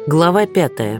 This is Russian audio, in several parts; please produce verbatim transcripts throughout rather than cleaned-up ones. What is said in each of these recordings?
Глава пятая.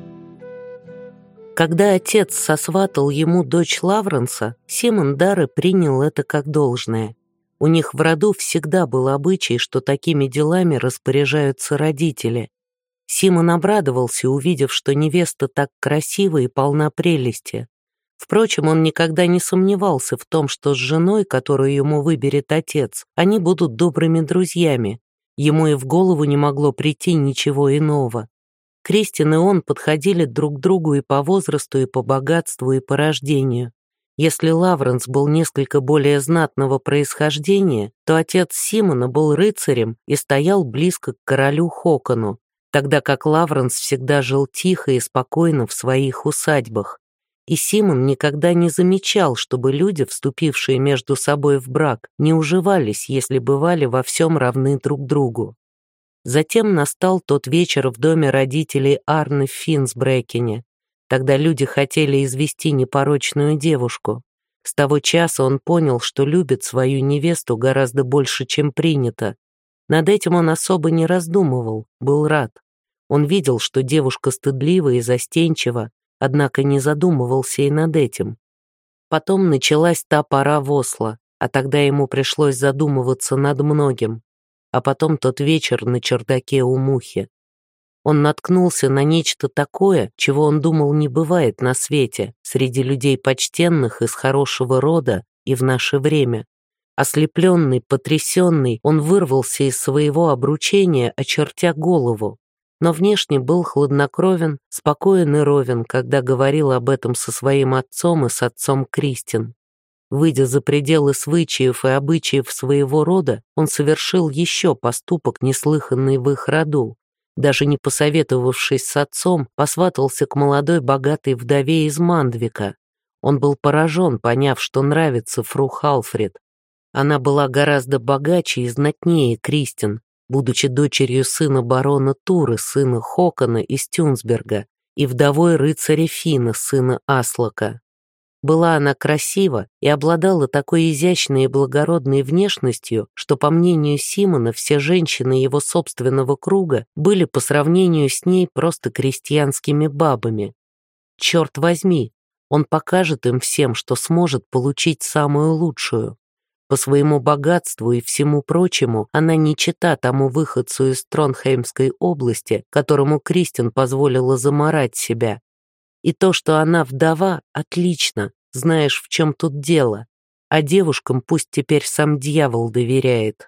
Когда отец сосватал ему дочь Лавренса, Симон Дарре принял это как должное. У них в роду всегда был обычай, что такими делами распоряжаются родители. Симон обрадовался, увидев, что невеста так красива и полна прелести. Впрочем, он никогда не сомневался в том, что с женой, которую ему выберет отец, они будут добрыми друзьями. Ему и в голову не могло прийти ничего иного. Кристин и он подходили друг к другу и по возрасту, и по богатству, и по рождению. Если Лавренс был несколько более знатного происхождения, то отец Симона был рыцарем и стоял близко к королю Хокону, тогда как Лавренс всегда жил тихо и спокойно в своих усадьбах. И Симон никогда не замечал, чтобы люди, вступившие между собой в брак, не уживались, если бывали во всем равны друг другу. Затем настал тот вечер в доме родителей Арны в Финсбрекене. Тогда люди хотели извести непорочную девушку. С того часа он понял, что любит свою невесту гораздо больше, чем принято. Над этим он особо не раздумывал, был рад. Он видел, что девушка стыдлива и застенчива, однако не задумывался и над этим. Потом началась та пора в Осло, а тогда ему пришлось задумываться над многим. А потом тот вечер на чердаке у Мухи. Он наткнулся на нечто такое, чего он думал не бывает на свете, среди людей почтенных, из хорошего рода и в наше время. Ослепленный, потрясенный, он вырвался из своего обручения, очертя голову, но внешне был хладнокровен, спокоен и ровен, когда говорил об этом со своим отцом и с отцом Кристин. Выйдя за пределы свычаев и обычаев своего рода, он совершил еще поступок, неслыханный в их роду. Даже не посоветовавшись с отцом, посватался к молодой богатой вдове из Мандвика. Он был поражен, поняв, что нравится фру Халфрид. Она была гораздо богаче и знатнее Кристин, будучи дочерью сына барона Туры, сына Хокона из Тюнсберга, и вдовой рыцаря Фина, сына Аслака. Была она красива и обладала такой изящной и благородной внешностью, что, по мнению Симона, все женщины его собственного круга были по сравнению с ней просто крестьянскими бабами. Черт возьми, он покажет им всем, что сможет получить самую лучшую. По своему богатству и всему прочему она не чета тому выходцу из Тронхеймской области, которому Кристин позволила замарать себя. И то, что она вдова, отлично, знаешь, в чем тут дело, а девушкам пусть теперь сам дьявол доверяет.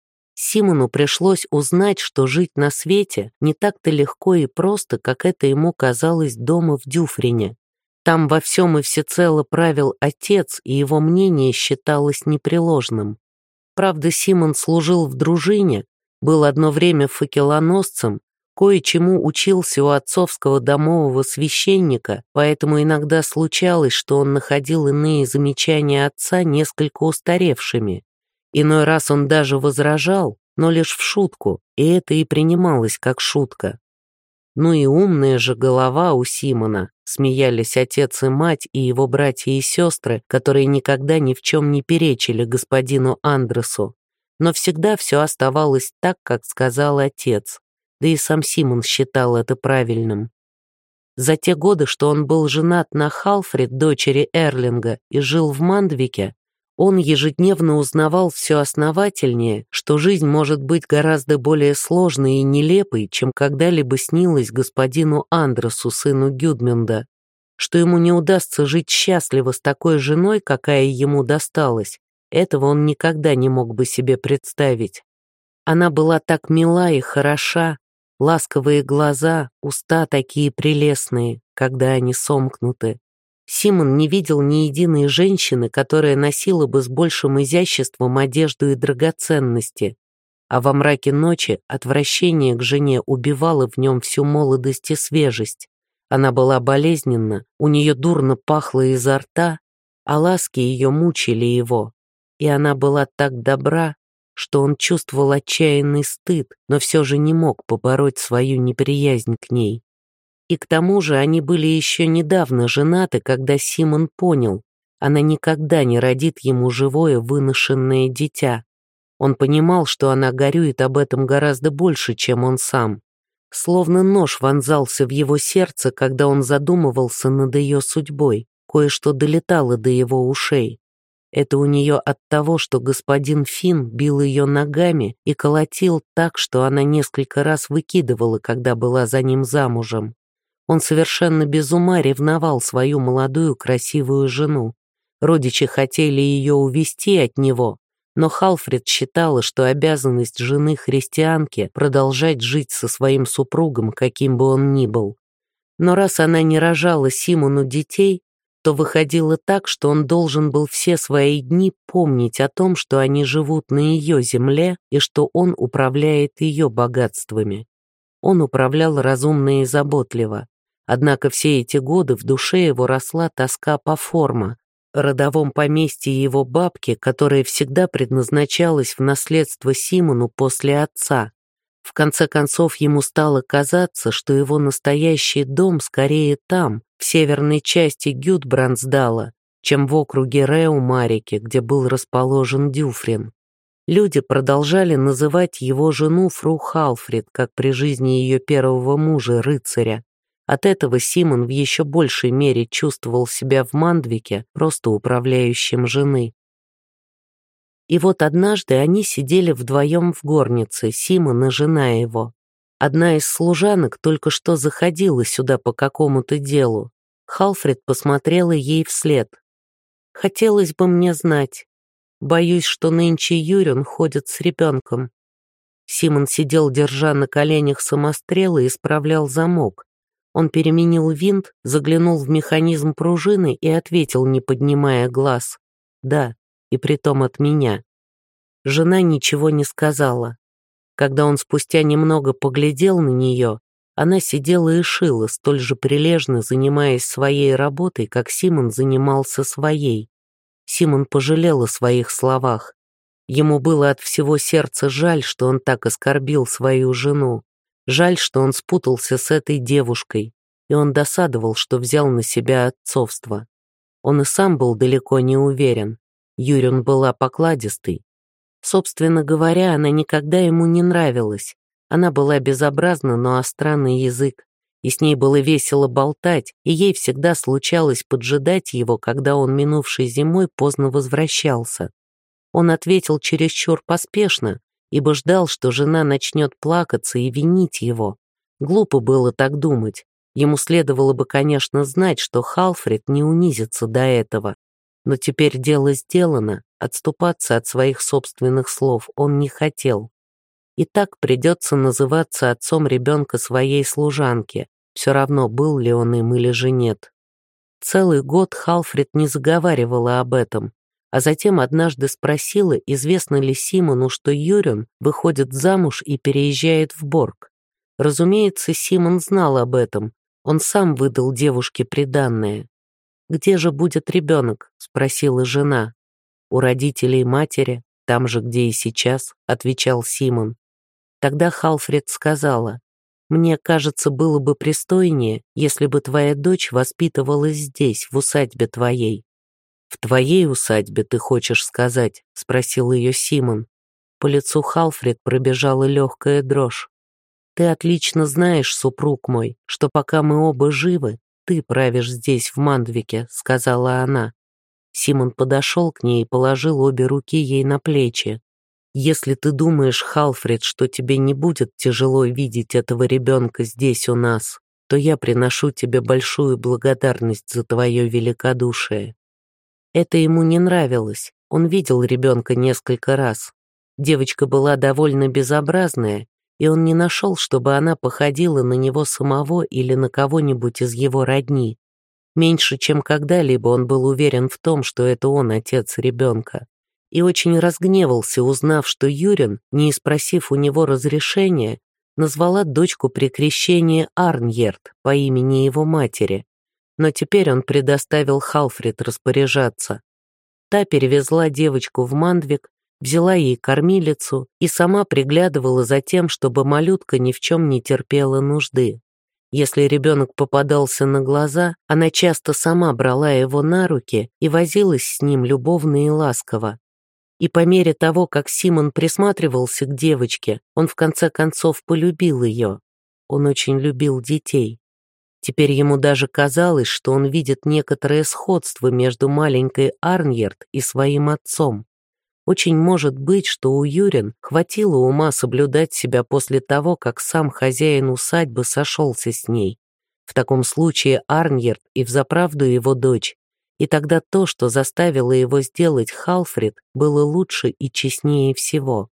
Симону пришлось узнать, что жить на свете не так-то легко и просто, как это ему казалось дома в Дюфрине. Там во всем и всецело правил отец, и его мнение считалось непреложным. Правда, Симон служил в дружине, был одно время факелоносцем, кое-чему учился у отцовского домового священника, поэтому иногда случалось, что он находил иные замечания отца несколько устаревшими. Иной раз он даже возражал, но лишь в шутку, и это и принималось как шутка. Ну и умная же голова у Симона, смеялись отец и мать и его братья и сестры, которые никогда ни в чем не перечили господину Андресу. Но всегда все оставалось так, как сказал отец. Да и сам Симон считал это правильным. За те годы, что он был женат на Халфрид, дочери Эрлинга, и жил в Мандвике, он ежедневно узнавал все основательнее, что жизнь может быть гораздо более сложной и нелепой, чем когда-либо снилось господину Андресу, сыну Гюдмунда, что ему не удастся жить счастливо с такой женой, какая ему досталась. Этого он никогда не мог бы себе представить. Она была так мила и хороша, ласковые глаза, уста такие прелестные, когда они сомкнуты. Симон не видел ни единой женщины, которая носила бы с большим изяществом одежду и драгоценности, а во мраке ночи отвращение к жене убивало в нем всю молодость и свежесть. Она была болезненна, у нее дурно пахло изо рта, а ласки ее мучили его, и она была так добра, что он чувствовал отчаянный стыд, но все же не мог побороть свою неприязнь к ней. И к тому же они были еще недавно женаты, когда Симон понял, она никогда не родит ему живое выношенное дитя. Он понимал, что она горюет об этом гораздо больше, чем он сам. Словно нож вонзался в его сердце, когда он задумывался над ее судьбой, кое-что долетало до его ушей. Это у нее от того, что господин Финн бил ее ногами и колотил так, что она несколько раз выкидывала, когда была за ним замужем. Он совершенно без ума ревновал свою молодую красивую жену. Родичи хотели ее увести от него, но Халфред считала, что обязанность жены христианки продолжать жить со своим супругом, каким бы он ни был. Но раз она не рожала Симону детей, то выходило так, что он должен был все свои дни помнить о том, что они живут на ее земле и что он управляет ее богатствами. Он управлял разумно и заботливо. Однако все эти годы в душе его росла тоска по Форма, родовом поместье его бабки, которое всегда предназначалось в наследство Симону после отца. В конце концов, ему стало казаться, что его настоящий дом скорее там, в северной части Гюдбрандсдала, чем в округе Реумарике, где был расположен Дюфрин. Люди продолжали называть его жену фру Халфрид, как при жизни ее первого мужа, рыцаря. От этого Симон в еще большей мере чувствовал себя в Мандвике просто управляющим жены. И вот однажды они сидели вдвоем в горнице, Симон и жена его. Одна из служанок только что заходила сюда по какому-то делу. Халфрид посмотрела ей вслед. «Хотелось бы мне знать. Боюсь, что нынче Юрин ходит с ребенком». Симон сидел, держа на коленях самострел, и исправлял замок. Он переменил винт, заглянул в механизм пружины и ответил, не поднимая глаз. «Да, и притом от меня». Жена ничего не сказала. Когда он спустя немного поглядел на нее, она сидела и шила, столь же прилежно занимаясь своей работой, как Симон занимался своей. Симон пожалел о своих словах. Ему было от всего сердца жаль, что он так оскорбил свою жену. Жаль, что он спутался с этой девушкой, и он досадовал, что взял на себя отцовство. Он и сам был далеко не уверен. Юрин была покладистой. Собственно говоря, она никогда ему не нравилась. Она была безобразна, но остра на язык, и с ней было весело болтать, и ей всегда случалось поджидать его, когда он минувшей зимой поздно возвращался. Он ответил чересчур поспешно, ибо ждал, что жена начнет плакаться и винить его. Глупо было так думать. Ему следовало бы, конечно, знать, что Халфрид не унизится до этого. Но теперь дело сделано, отступаться от своих собственных слов он не хотел. И так придется называться отцом ребенка своей служанки, все равно, был ли он им или же нет. Целый год Халфрид не заговаривала об этом, а затем однажды спросила, известно ли Симону, что Юрин выходит замуж и переезжает в Борг. Разумеется, Симон знал об этом, он сам выдал девушке приданное. «Где же будет ребенок?» — спросила жена. «У родителей матери, там же, где и сейчас», — отвечал Симон. Тогда Халфрид сказала: «Мне кажется, было бы пристойнее, если бы твоя дочь воспитывалась здесь, в усадьбе твоей». «В твоей усадьбе, ты хочешь сказать?» — спросил ее Симон. По лицу Халфрид пробежала легкая дрожь. «Ты отлично знаешь, супруг мой, что пока мы оба живы, ты правишь здесь, в Мандвике», — сказала она. Симон подошел к ней и положил обе руки ей на плечи. «Если ты думаешь, Халфрид, что тебе не будет тяжело видеть этого ребенка здесь у нас, то я приношу тебе большую благодарность за твое великодушие». Это ему не нравилось. Он видел ребенка несколько раз. Девочка была довольно безобразная, и он не нашел, чтобы она походила на него самого или на кого-нибудь из его родни. Меньше чем когда-либо он был уверен в том, что это он отец ребенка. И очень разгневался, узнав, что Юрин, не спросив у него разрешения, назвала дочку при крещении Арньерд по имени его матери. Но теперь он предоставил Халфрид распоряжаться. Та перевезла девочку в Мандвик, взяла ей кормилицу и сама приглядывала за тем, чтобы малютка ни в чем не терпела нужды. Если ребенок попадался на глаза, она часто сама брала его на руки и возилась с ним любовно и ласково. И по мере того, как Симон присматривался к девочке, он в конце концов полюбил ее. он очень любил детей. Теперь ему даже казалось, что он видит некоторое сходство между маленькой Арньерд и своим отцом. Очень может быть, что у Юрин хватило ума соблюдать себя после того, как сам хозяин усадьбы сошелся с ней. В таком случае Арньерд и взаправду его дочь, и тогда то, что заставило его сделать Халфрид, было лучше и честнее всего.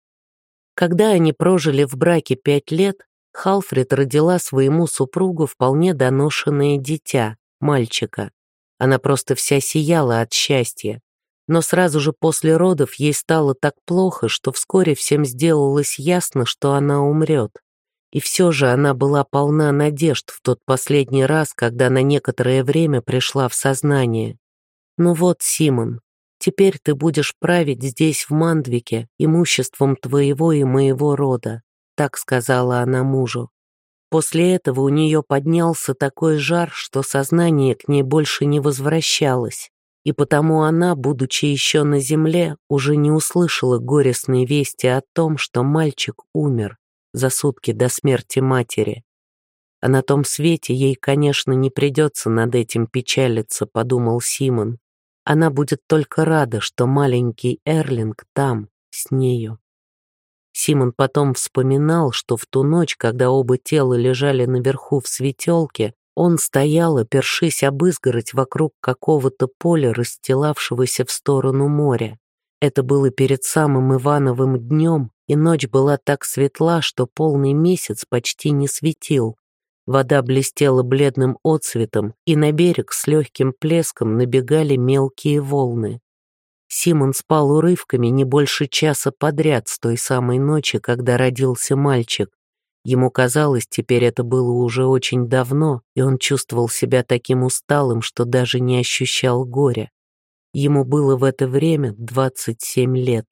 Когда они прожили в браке пять лет, Халфрид родила своему супругу вполне доношенное дитя, мальчика. Она просто вся сияла от счастья. Но сразу же после родов ей стало так плохо, что вскоре всем сделалось ясно, что она умрет. И все же она была полна надежд в тот последний раз, когда на некоторое время пришла в сознание. «Ну вот, Симон, теперь ты будешь править здесь, в Мандвике, имуществом твоего и моего рода», так сказала она мужу. После этого у нее поднялся такой жар, что сознание к ней больше не возвращалось, и потому она, будучи еще на земле, уже не услышала горестной вести о том, что мальчик умер за сутки до смерти матери. А на том свете ей, конечно, не придется над этим печалиться, подумал Симон. Она будет только рада, что маленький Эрлинг там, с нею. Симон потом вспоминал, что в ту ночь, когда оба тела лежали наверху в светелке, он стоял, опершись об изгородь вокруг какого-то поля, расстилавшегося в сторону моря. Это было перед самым Ивановым днем, и ночь была так светла, что полный месяц почти не светил. Вода блестела бледным отсветом, и на берег с легким плеском набегали мелкие волны. Симон спал урывками не больше часа подряд с той самой ночи, когда родился мальчик. Ему казалось, теперь это было уже очень давно, и он чувствовал себя таким усталым, что даже не ощущал горя. Ему было в это время двадцать семь лет.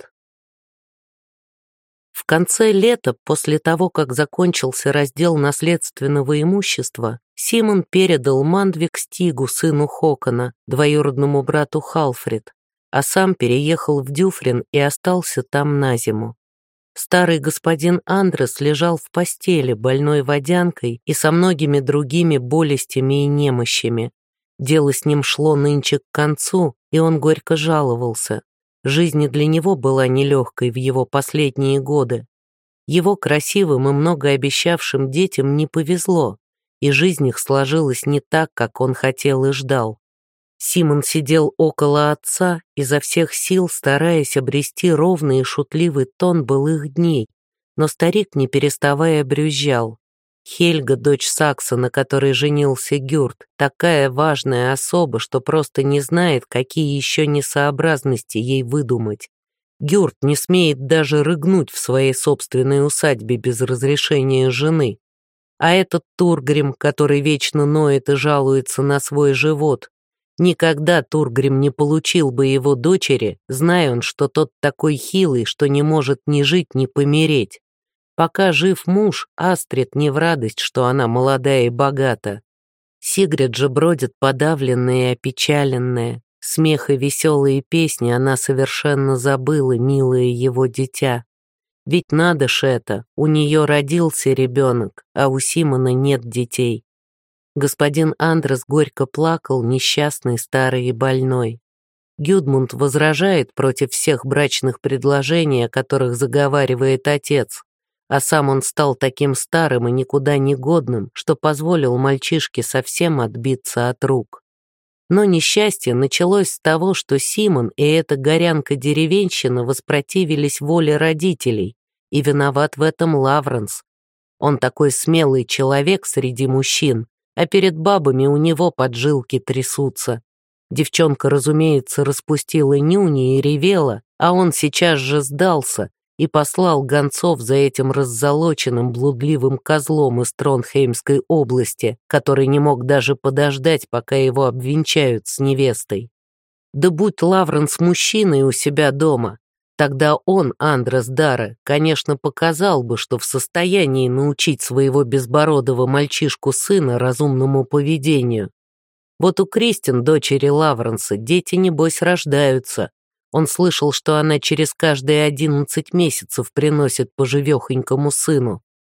В конце лета, после того, как закончился раздел наследственного имущества, Симон передал Мандвик Стигу, сыну Хокона, двоюродному брату Халфрид, а сам переехал в Дюфрин и остался там на зиму. Старый господин Андрес лежал в постели, больной водянкой и со многими другими болестями и немощами. Дело с ним шло нынче к концу, и он горько жаловался. Жизнь и для него была нелегкой в его последние годы. Его красивым и многообещавшим детям не повезло, и жизнь их сложилась не так, как он хотел и ждал. Симон сидел около отца, изо всех сил стараясь обрести ровный и шутливый тон былых дней, но старик, не переставая, брюзжал. Хельга, дочь Сакса, на которой женился Гюрт, такая важная особа, что просто не знает, какие еще несообразности ей выдумать. Гюрт не смеет даже рыгнуть в своей собственной усадьбе без разрешения жены. А этот Тургрим, который вечно ноет и жалуется на свой живот, никогда Тургрим не получил бы его дочери, зная он, что тот такой хилый, что не может ни жить, ни помереть. Пока жив муж, Астрид не в радость, что она молодая и богата. Сигрид же бродит подавленная и опечаленная. Смех и веселые песни она совершенно забыла, милое его дитя. Ведь надо ж это, у нее родился ребенок, а у Симона нет детей. Господин Андрес горько плакал, несчастный, старый и больной. Гюдмунд возражает против всех брачных предложений, о которых заговаривает отец, а сам он стал таким старым и никуда не годным, что позволил мальчишке совсем отбиться от рук. Но несчастье началось с того, что Симон и эта горянка-деревенщина воспротивились воле родителей, и виноват в этом Лавренс. Он такой смелый человек среди мужчин, а перед бабами у него поджилки трясутся. Девчонка, разумеется, распустила нюни и ревела, а он сейчас же сдался и послал гонцов за этим раззолоченным блудливым козлом из Тронхеймской области, который не мог даже подождать, пока его обвенчают с невестой. Да будь Лавренс мужчиной у себя дома, тогда он, Андрес Дарре, конечно, показал бы, что в состоянии научить своего безбородого мальчишку-сына разумному поведению. Вот у Кристин, дочери Лавренса, дети, небось, рождаются. Он слышал, что она через каждые одиннадцать месяцев приносит по живехонькому сыну.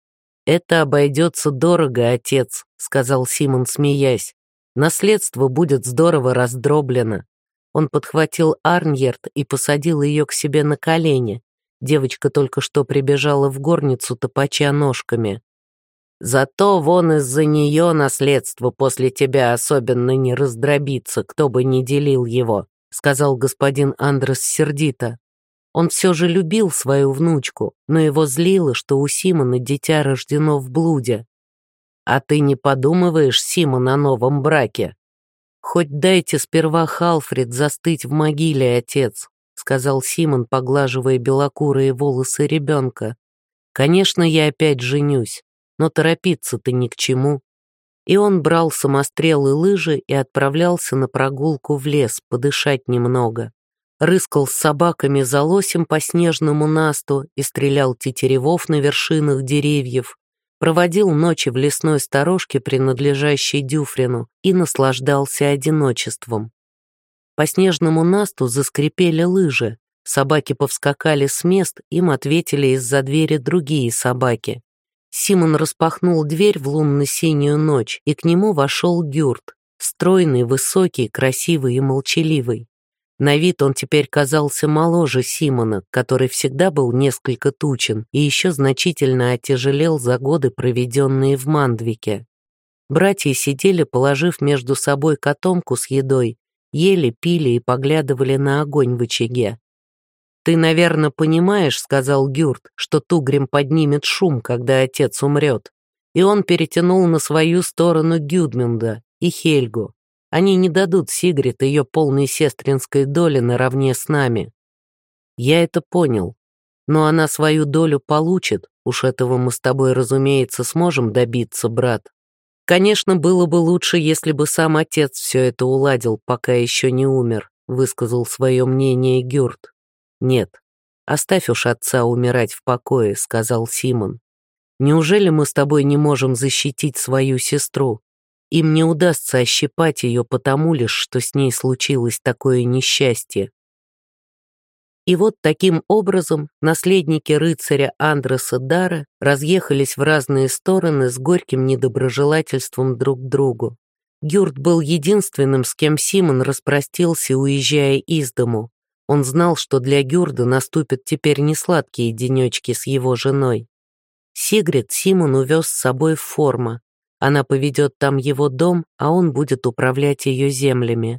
«Это обойдется дорого, отец», — сказал Симон, смеясь. «Наследство будет здорово раздроблено». Он подхватил Арньерд и посадил ее к себе на колени. Девочка только что прибежала в горницу, топача ножками. «Зато вон из-за нее наследство после тебя особенно не раздробится, кто бы ни делил его», — сказал господин Андрес сердито. Он все же любил свою внучку, но его злило, что у Симона дитя рождено в блуде. «А ты не подумываешь, Симон, о новом браке?» «Хоть дайте сперва Халфрид застыть в могиле, отец», — сказал Симон, поглаживая белокурые волосы ребенка. «Конечно, я опять женюсь, но торопиться-то ни к чему». И он брал самострел и лыжи и отправлялся на прогулку в лес, подышать немного. Рыскал с собаками за лосем по снежному насту и стрелял тетеревов на вершинах деревьев, проводил ночи в лесной сторожке, принадлежащей Дюфрину, и наслаждался одиночеством. По снежному насту заскрипели лыжи, собаки повскакали с мест, им ответили из-за двери другие собаки. Симон распахнул дверь в лунно-синюю ночь, и к нему вошел Гюрт, стройный, высокий, красивый и молчаливый. На вид он теперь казался моложе Симона, который всегда был несколько тучен и еще значительно отяжелел за годы, проведенные в Мандвике. Братья сидели, положив между собой котомку с едой, ели, пили и поглядывали на огонь в очаге. «Ты, наверное, понимаешь, — сказал Гюрт, — что Тугрим поднимет шум, когда отец умрет». И он перетянул на свою сторону Гюдмунда и Хельгу. Они не дадут Сигрид ее полной сестринской доли наравне с нами. Я это понял. Но она свою долю получит, уж этого мы с тобой, разумеется, сможем добиться, брат. Конечно, было бы лучше, если бы сам отец все это уладил, пока еще не умер, высказал свое мнение Гюрт. Нет, оставь уж отца умирать в покое, сказал Симон. Неужели мы с тобой не можем защитить свою сестру? Им не удастся ощипать ее потому лишь, что с ней случилось такое несчастье. И вот таким образом наследники рыцаря Андреса Дара разъехались в разные стороны с горьким недоброжелательством друг к другу. Гюрт был единственным, с кем Симон распростился, уезжая из дому. Он знал, что для Гюрда наступят теперь несладкие денечки с его женой. Сигрид Симон увез с собой в Форма. Она поведет там его дом, а он будет управлять ее землями.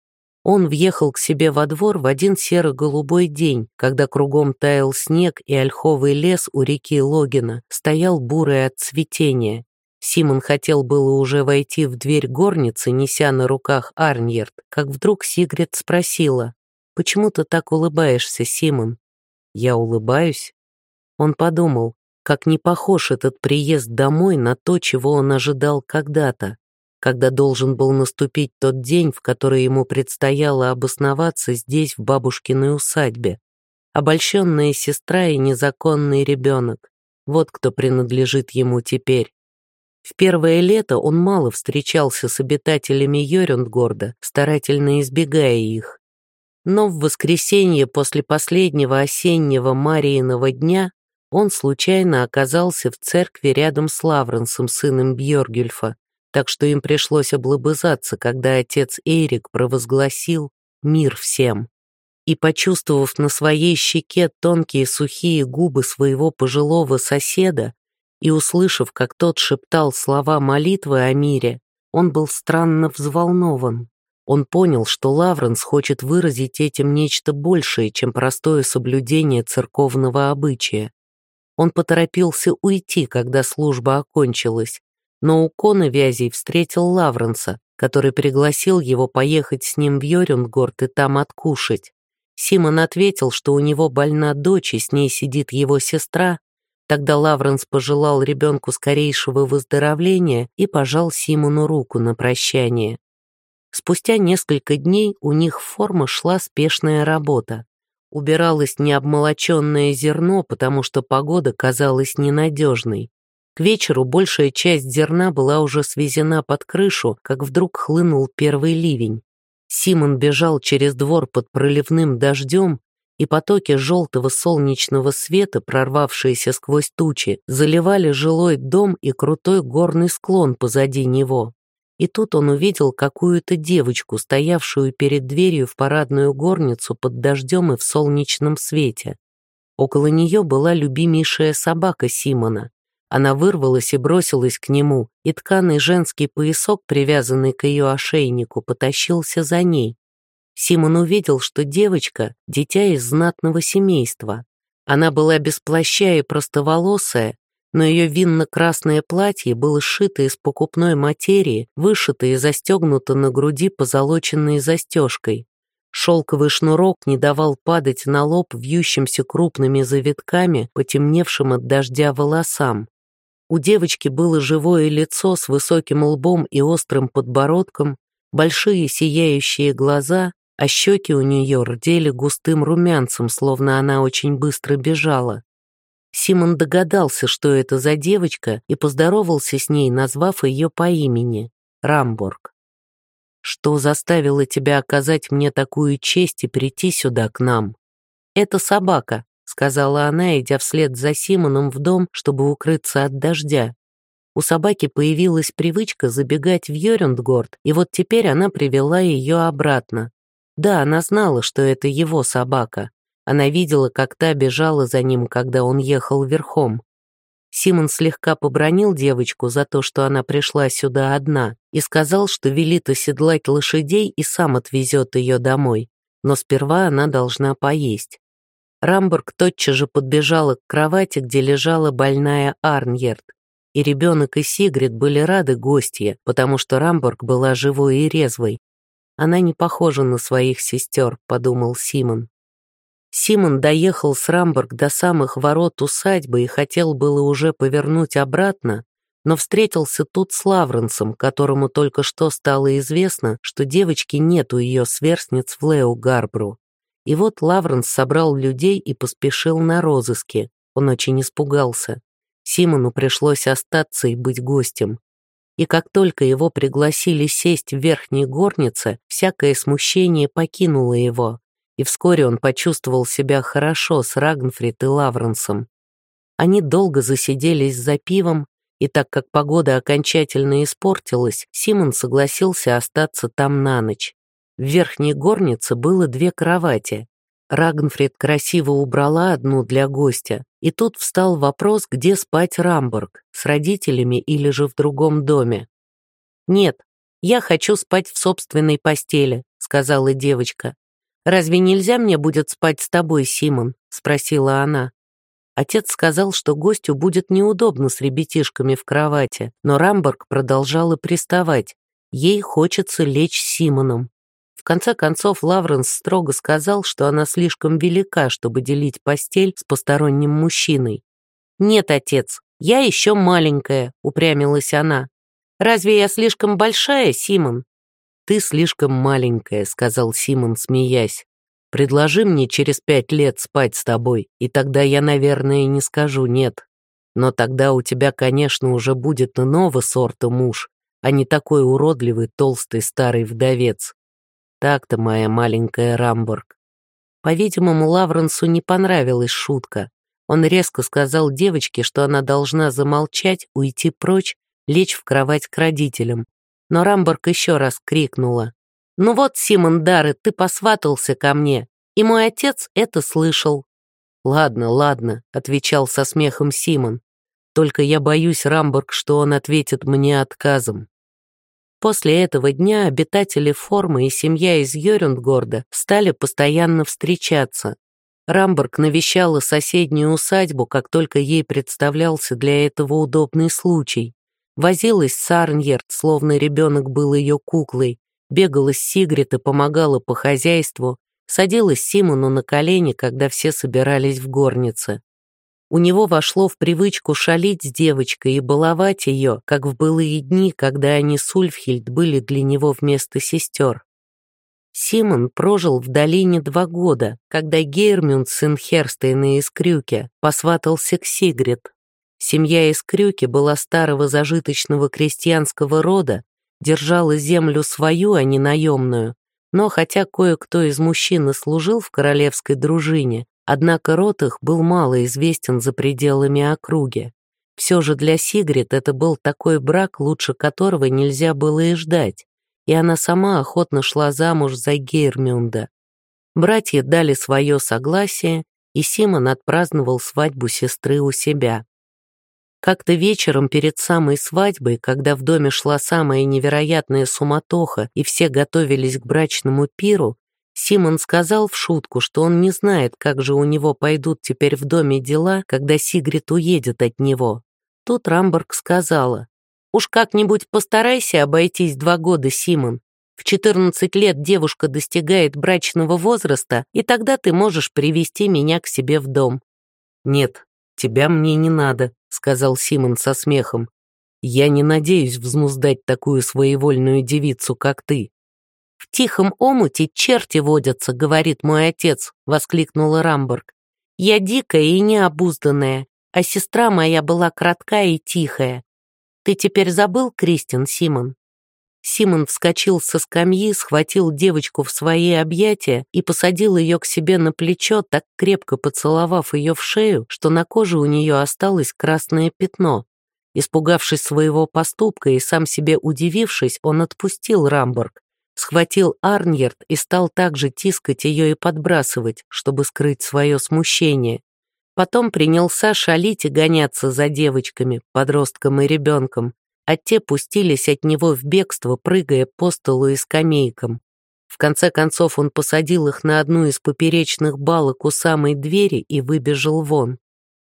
Он въехал к себе во двор в один серо-голубой день, когда кругом таял снег и ольховый лес у реки Логина стоял бурый от цветения. Симон хотел было уже войти в дверь горницы, неся на руках Арньерд, как вдруг Сигрид спросила: «Почему ты так улыбаешься, Симон?» «Я улыбаюсь?» Он подумал, как не похож этот приезд домой на то, чего он ожидал когда-то, когда должен был наступить тот день, в который ему предстояло обосноваться здесь, в бабушкиной усадьбе. Обольщенная сестра и незаконный ребенок. Вот кто принадлежит ему теперь. В первое лето он мало встречался с обитателями Йорюндгорда, старательно избегая их. Но в воскресенье после последнего осеннего Марииного дня он случайно оказался в церкви рядом с Лавренсом, сыном Бьоргюльфа, так что им пришлось облобызаться, когда отец Эйрик провозгласил «Мир всем». И, почувствовав на своей щеке тонкие сухие губы своего пожилого соседа и услышав, как тот шептал слова молитвы о мире, он был странно взволнован. Он понял, что Лавренс хочет выразить этим нечто большее, чем простое соблюдение церковного обычая. Он поторопился уйти, когда служба окончилась, но у коновязей встретил Лавренса, который пригласил его поехать с ним в Йорюндгорд и там откушать. Симон ответил, что у него больна дочь, и с ней сидит его сестра. Тогда Лавренс пожелал ребенку скорейшего выздоровления и пожал Симону руку на прощание. Спустя несколько дней у них в Форма шла спешная работа. Убиралось необмолоченное зерно, потому что погода казалась ненадежной. К вечеру большая часть зерна была уже свезена под крышу, как вдруг хлынул первый ливень. Симон бежал через двор под проливным дождем, и потоки желтого солнечного света, прорвавшиеся сквозь тучи, заливали жилой дом и крутой горный склон позади него. И тут он увидел какую-то девочку, стоявшую перед дверью в парадную горницу под дождем и в солнечном свете. Около нее была любимейшая собака Симона. Она вырвалась и бросилась к нему, и тканый женский поясок, привязанный к ее ошейнику, потащился за ней. Симон увидел, что девочка — дитя из знатного семейства. Она была без плаща и простоволосая, но ее винно-красное платье было сшито из покупной материи, вышито и застегнуто на груди позолоченной застежкой. Шелковый шнурок не давал падать на лоб вьющимся крупными завитками, потемневшим от дождя волосам. У девочки было живое лицо с высоким лбом и острым подбородком, большие сияющие глаза, а щеки у нее рдели густым румянцем, словно она очень быстро бежала. Симон догадался, что это за девочка, и поздоровался с ней, назвав ее по имени — Рамборг. «Что заставило тебя оказать мне такую честь и прийти сюда к нам?» «Это собака», — сказала она, идя вслед за Симоном в дом, чтобы укрыться от дождя. У собаки появилась привычка забегать в Йорюндгорд, и вот теперь она привела ее обратно. Да, она знала, что это его собака. Она видела, как та бежала за ним, когда он ехал верхом. Симон слегка побранил девочку за то, что она пришла сюда одна, и сказал, что велит оседлать лошадей и сам отвезет ее домой, но сперва она должна поесть. Рамборг тотчас же подбежала к кровати, где лежала больная Арньерд, и ребенок и Сигрид были рады гостье, потому что Рамборг была живой и резвой. «Она не похожа на своих сестер», — подумал Симон. Симон доехал с Рамборг до самых ворот усадьбы и хотел было уже повернуть обратно, но встретился тут с Лавренсом, которому только что стало известно, что девочки нет у ее сверстниц в Лео-Гарбру. И вот Лавренс собрал людей и поспешил на розыски. Он очень испугался. Симону пришлось остаться и быть гостем. И как только его пригласили сесть в верхней горнице, всякое смущение покинуло его, и вскоре он почувствовал себя хорошо с Рагнфрид и Лавренсом. Они долго засиделись за пивом, и так как погода окончательно испортилась, Симон согласился остаться там на ночь. В верхней горнице было две кровати. Рагнфрид красиво убрала одну для гостя, и тут встал вопрос, где спать Рамборг, с родителями или же в другом доме. «Нет, я хочу спать в собственной постели», — сказала девочка. «Разве нельзя мне будет спать с тобой, Симон?» — спросила она. Отец сказал, что гостю будет неудобно с ребятишками в кровати, но Рамборг продолжала приставать. Ей хочется лечь с Симоном. В конце концов, Лавренс строго сказал, что она слишком велика, чтобы делить постель с посторонним мужчиной. «Нет, отец, я еще маленькая», — упрямилась она. «Разве я слишком большая, Симон?» «Ты слишком маленькая», — сказал Симон, смеясь. «Предложи мне через пять лет спать с тобой, и тогда я, наверное, не скажу «нет». Но тогда у тебя, конечно, уже будет иного сорта муж, а не такой уродливый толстый старый вдовец. Так-то, моя маленькая Рамборг». По-видимому, Лавренсу не понравилась шутка. Он резко сказал девочке, что она должна замолчать, уйти прочь, лечь в кровать к родителям. Но Рамборг еще раз крикнула: «Ну вот, Симон Дарре, ты посватался ко мне, и мой отец это слышал». «Ладно, ладно», — отвечал со смехом Симон. «Только я боюсь, Рамборг, что он ответит мне отказом». После этого дня обитатели Формы и семья из Йорюндгорда стали постоянно встречаться. Рамборг навещала соседнюю усадьбу, как только ей представлялся для этого удобный случай. Возилась с Арньерд, словно ребенок был ее куклой, бегала с Сигрид и помогала по хозяйству, садилась Симону на колени, когда все собирались в горнице. У него вошло в привычку шалить с девочкой и баловать ее, как в былые дни, когда они с Ульфхильд были для него вместо сестер. Симон прожил в долине два года, когда Гейрмюнд, сын Херстейна из Крюке, посватался к Сигрид. Семья из Крюки была старого зажиточного крестьянского рода, держала землю свою, а не наемную, Но хотя кое-кто из мужчин и служил в королевской дружине, однако род их был мало известен за пределами округи. Все же для Сигрид это был такой брак, лучше которого нельзя было и ждать, и она сама охотно шла замуж за Гейрмюнда. Братья дали свое согласие, и Симон отпраздновал свадьбу сестры у себя. Как-то вечером перед самой свадьбой, когда в доме шла самая невероятная суматоха и все готовились к брачному пиру, Симон сказал в шутку, что он не знает, как же у него пойдут теперь в доме дела, когда Сигрид уедет от него. Тут Рамборг сказала: «Уж как-нибудь постарайся обойтись два года, Симон. В четырнадцать лет девушка достигает брачного возраста, и тогда ты можешь привести меня к себе в дом». «Нет, тебя мне не надо», — сказал Симон со смехом. «Я не надеюсь взнуздать такую своевольную девицу, как ты». «В тихом омуте черти водятся», — говорит мой отец, — воскликнула Рамборг. «Я дикая и необузданная, а сестра моя была краткая и тихая. Ты теперь забыл, Кристин, Симон?» Симон вскочил со скамьи, схватил девочку в свои объятия и посадил ее к себе на плечо, так крепко поцеловав ее в шею, что на коже у нее осталось красное пятно. Испугавшись своего поступка и сам себе удивившись, он отпустил Рамборг, схватил Арньерд и стал также тискать ее и подбрасывать, чтобы скрыть свое смущение. Потом принялся шалить и гоняться за девочками, подростком и ребенком, а те пустились от него в бегство, прыгая по столу и скамейкам. В конце концов он посадил их на одну из поперечных балок у самой двери и выбежал вон.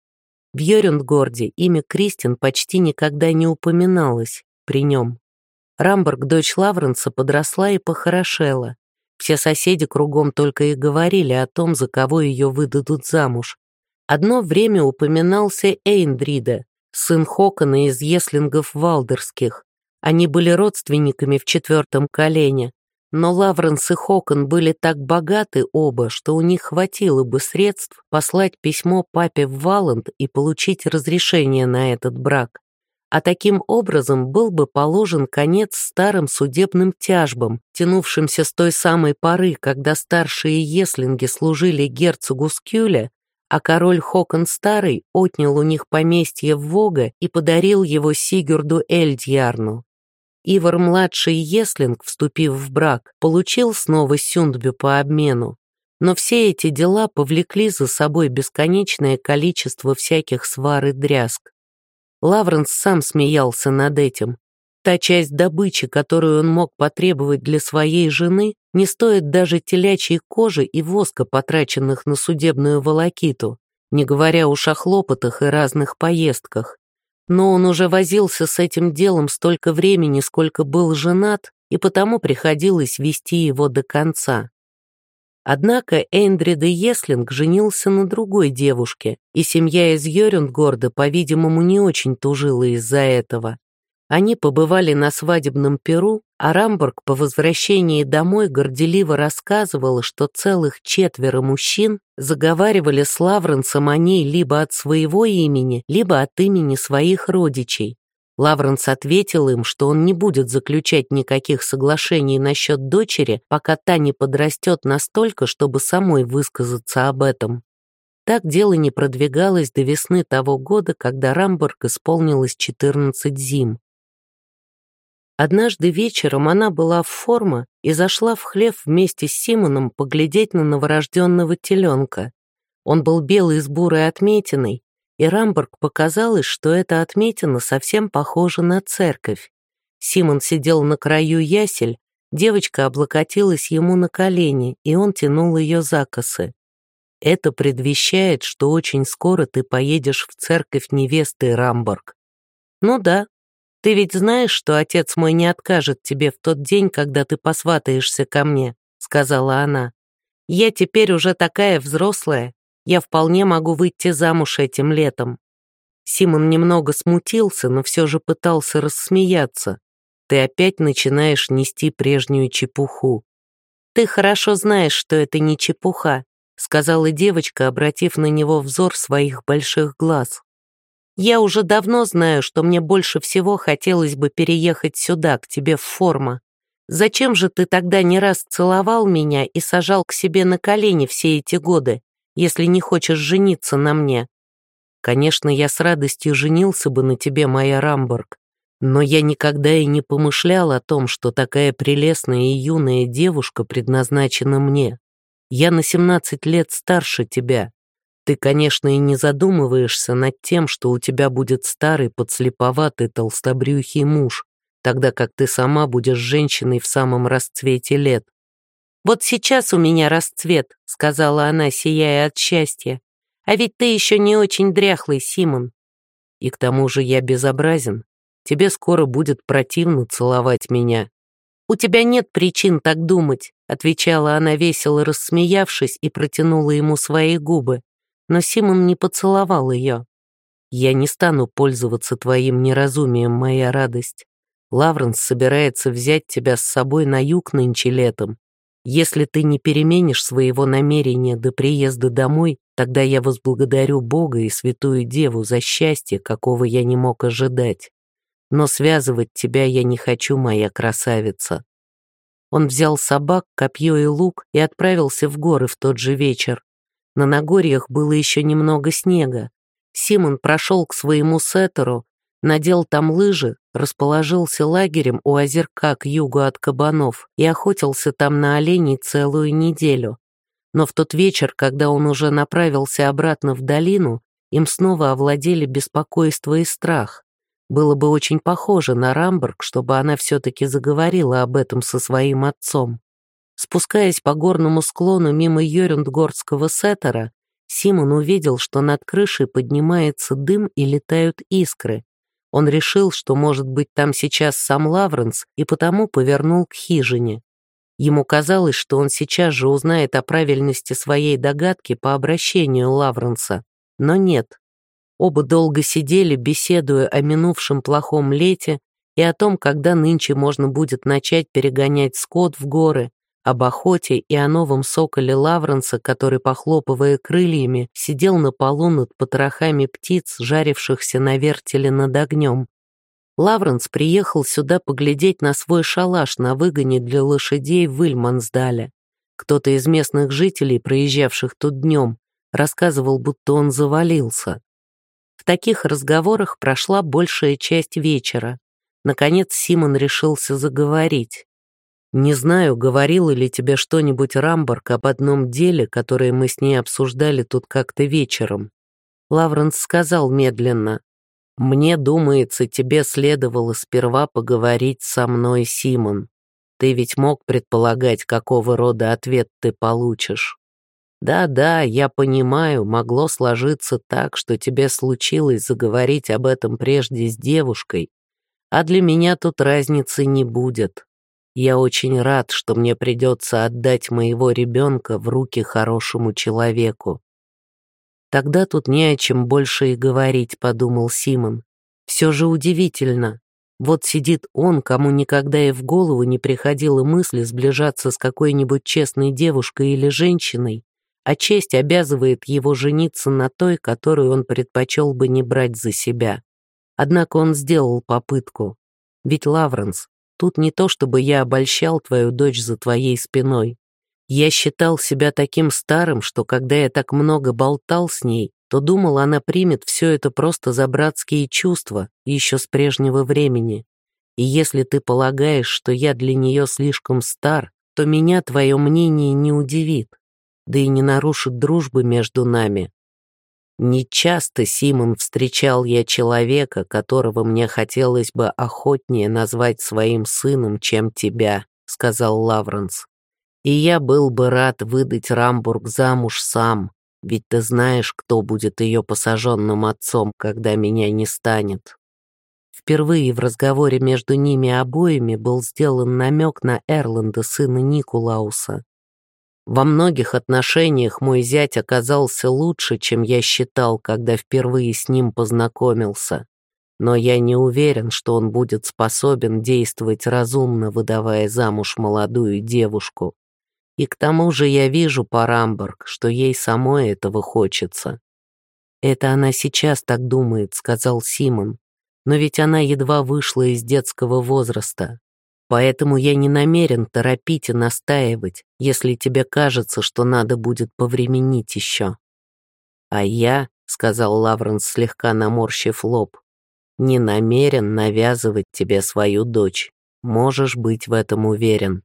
В Йорюндгорде имя Кристин почти никогда не упоминалось при нем. Рамборг, дочь Лавренса, подросла и похорошела. Все соседи кругом только и говорили о том, за кого ее выдадут замуж. Одно время упоминался Эйндрида, сын Хокона из Еслингов Валдерских. Они были родственниками в четвертом колене, но Лавренс и Хокон были так богаты оба, что у них хватило бы средств послать письмо папе в Валанд и получить разрешение на этот брак. А таким образом был бы положен конец старым судебным тяжбам, тянувшимся с той самой поры, когда старшие Еслинги служили герцогу Скюля, а король Хокон Старый отнял у них поместье в Вога и подарил его Сигурду Эльдьярну. Ивар-младший Еслинг, вступив в брак, получил снова Сюндбю по обмену. Но все эти дела повлекли за собой бесконечное количество всяких свар и дрязг. Лавренс сам смеялся над этим. Та часть добычи, которую он мог потребовать для своей жены, не стоит даже телячьей кожи и воска, потраченных на судебную волокиту, не говоря уж о хлопотах и разных поездках. Но он уже возился с этим делом столько времени, сколько был женат, и потому приходилось вести его до конца. Однако Эйндрид Еслинг женился на другой девушке, и семья из Йорюндгорда, по-видимому, не очень тужила из-за этого. Они побывали на свадебном пиру, а Рамборг по возвращении домой горделиво рассказывал, что целых четверо мужчин заговаривали с Лавренсом о ней либо от своего имени, либо от имени своих родичей. Лавренс ответил им, что он не будет заключать никаких соглашений насчет дочери, пока та не подрастет настолько, чтобы самой высказаться об этом. Так дело не продвигалось до весны того года, когда Рамборг исполнилось четырнадцать зим. Однажды вечером она была в форме и зашла в хлев вместе с Симоном поглядеть на новорожденного теленка. Он был белый с бурой отметиной, и Рамборг показалось, что эта отметина совсем похожа на церковь. Симон сидел на краю ясель, девочка облокотилась ему на колени, и он тянул ее за косы. «Это предвещает, что очень скоро ты поедешь в церковь невесты, Рамборг». «Ну да. Ты ведь знаешь, что отец мой не откажет тебе в тот день, когда ты посватаешься ко мне», — сказала она. «Я теперь уже такая взрослая, я вполне могу выйти замуж этим летом». Симон немного смутился, но все же пытался рассмеяться. «Ты опять начинаешь нести прежнюю чепуху». «Ты хорошо знаешь, что это не чепуха», — сказала девочка, обратив на него взор своих больших глаз. «Я уже давно знаю, что мне больше всего хотелось бы переехать сюда, к тебе в Форма. Зачем же ты тогда не раз целовал меня и сажал к себе на колени все эти годы, если не хочешь жениться на мне? Конечно, я с радостью женился бы на тебе, моя Рамберг, но я никогда и не помышлял о том, что такая прелестная и юная девушка предназначена мне. Я на семнадцать лет старше тебя. Ты, конечно, и не задумываешься над тем, что у тебя будет старый, подслеповатый, толстобрюхий муж, тогда как ты сама будешь женщиной в самом расцвете лет. «Вот сейчас у меня расцвет», — сказала она, сияя от счастья. «А ведь ты еще не очень дряхлый, Симон. И к тому же я безобразен. Тебе скоро будет противно целовать меня». «У тебя нет причин так думать», — отвечала она, весело рассмеявшись, и протянула ему свои губы. Но Симон не поцеловал ее. «Я не стану пользоваться твоим неразумием, моя радость. Лавренс собирается взять тебя с собой на юг нынче летом. Если ты не переменишь своего намерения до приезда домой, тогда я возблагодарю Бога и Святую Деву за счастье, какого я не мог ожидать. Но связывать тебя я не хочу, моя красавица». Он взял собак, копье и лук и отправился в горы в тот же вечер. На Нагорьях было еще немного снега. Симон прошел к своему сеттеру, надел там лыжи, расположился лагерем у озерка к югу от кабанов и охотился там на оленей целую неделю. Но в тот вечер, когда он уже направился обратно в долину, им снова овладели беспокойство и страх. Было бы очень похоже на Рамберг, чтобы она все-таки заговорила об этом со своим отцом. Спускаясь по горному склону мимо Йорюндгордского сеттера, Симон увидел, что над крышей поднимается дым и летают искры. Он решил, что, может быть, там сейчас сам Лавренс, и потому повернул к хижине. Ему казалось, что он сейчас же узнает о правильности своей догадки по обращению Лавренса, но нет. Оба долго сидели, беседуя о минувшем плохом лете и о том, когда нынче можно будет начать перегонять скот в горы, об охоте и о новом соколе Лавренса, который, похлопывая крыльями, сидел на полу над потрохами птиц, жарившихся на вертеле над огнем. Лавренс приехал сюда поглядеть на свой шалаш на выгоне для лошадей в Ильмансдале. Кто-то из местных жителей, проезжавших тут днем, рассказывал, будто он завалился. В таких разговорах прошла большая часть вечера. Наконец Симон решился заговорить. «Не знаю, говорила ли тебе что-нибудь Рамберг об одном деле, которое мы с ней обсуждали тут как-то вечером». Лавренс сказал медленно: «Мне думается, тебе следовало сперва поговорить со мной, Симон. Ты ведь мог предполагать, какого рода ответ ты получишь. Да-да, я понимаю, могло сложиться так, что тебе случилось заговорить об этом прежде с девушкой, а для меня тут разницы не будет. Я очень рад, что мне придется отдать моего ребенка в руки хорошему человеку». «Тогда тут не о чем больше и говорить», — подумал Симон. «Все же удивительно. Вот сидит он, кому никогда и в голову не приходила мысль сближаться с какой-нибудь честной девушкой или женщиной, а честь обязывает его жениться на той, которую он предпочел бы не брать за себя. Однако он сделал попытку. Ведь, Лавренс, тут не то, чтобы я обольщал твою дочь за твоей спиной. Я считал себя таким старым, что когда я так много болтал с ней, то думал, она примет все это просто за братские чувства, еще с прежнего времени. И если ты полагаешь, что я для нее слишком стар, то меня твое мнение не удивит, да и не нарушит дружбы между нами. Нечасто, Симон, встречал я человека, которого мне хотелось бы охотнее назвать своим сыном, чем тебя», — сказал Лавренс. «И я был бы рад выдать Рамбург замуж сам, ведь ты знаешь, кто будет ее посаженным отцом, когда меня не станет». Впервые в разговоре между ними обоими был сделан намек на Эрланда, сына Никулауса. «Во многих отношениях мой зять оказался лучше, чем я считал, когда впервые с ним познакомился. Но я не уверен, что он будет способен действовать разумно, выдавая замуж молодую девушку. И к тому же я вижу по Рамберг, что ей самой этого хочется». «Это она сейчас так думает», — сказал Симон. «Но ведь она едва вышла из детского возраста. Поэтому я не намерен торопить и настаивать, если тебе кажется, что надо будет повременить еще. А я, — сказал Лавренс, слегка наморщив лоб, — не намерен навязывать тебе свою дочь. Можешь быть в этом уверен.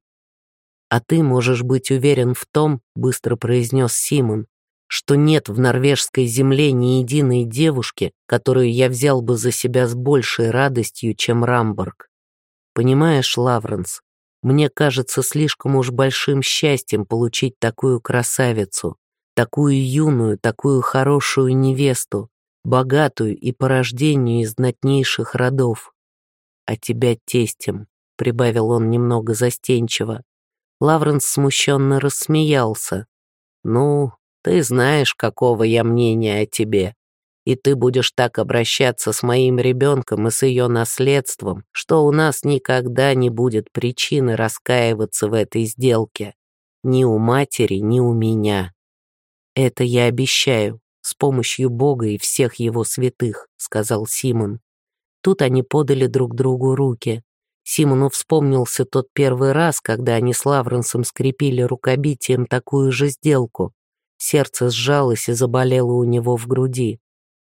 А ты можешь быть уверен в том, — быстро произнес Симон, — что нет в норвежской земле ни единой девушки, которую я взял бы за себя с большей радостью, чем Рамборг. Понимаешь, Лавренс, мне кажется слишком уж большим счастьем получить такую красавицу, такую юную, такую хорошую невесту, богатую и по рождению из знатнейших родов. А тебя тестем, — прибавил он немного застенчиво. Лавренс смущенно рассмеялся. «Ну, ты знаешь, какого я мнения о тебе, и ты будешь так обращаться с моим ребенком и с ее наследством, что у нас никогда не будет причины раскаиваться в этой сделке. Ни у матери, ни у меня. Это я обещаю, с помощью Бога и всех его святых», — сказал Симон. Тут они подали друг другу руки. Симону вспомнился тот первый раз, когда они с Лавренсом скрепили рукобитием такую же сделку. Сердце сжалось и заболело у него в груди.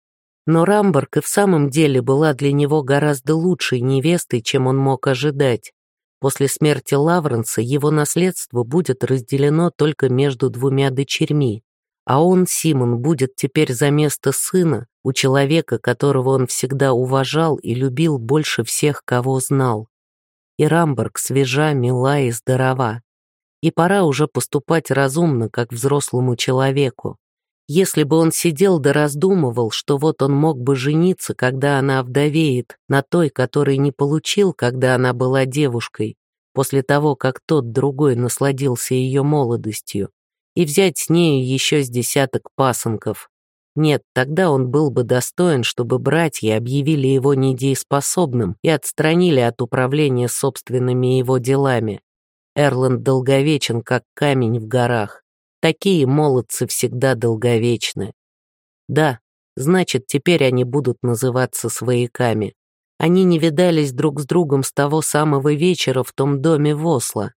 Но Рамборг и в самом деле была для него гораздо лучшей невестой, чем он мог ожидать. После смерти Лавренса его наследство будет разделено только между двумя дочерьми, а он, Симон, будет теперь за место сына у человека, которого он всегда уважал и любил больше всех, кого знал. И Рамборг свежа, мила и здорова. И пора уже поступать разумно, как взрослому человеку. Если бы он сидел да раздумывал, что вот он мог бы жениться, когда она овдовеет, на той, которой не получил, когда она была девушкой, после того, как тот другой насладился ее молодостью, и взять с нею еще с десяток пасынков. Нет, тогда он был бы достоин, чтобы братья объявили его недееспособным и отстранили от управления собственными его делами. Эрланд долговечен, как камень в горах. Такие молодцы всегда долговечны. Да, значит, теперь они будут называться свояками. Они не видались друг с другом с того самого вечера в том доме в Осло.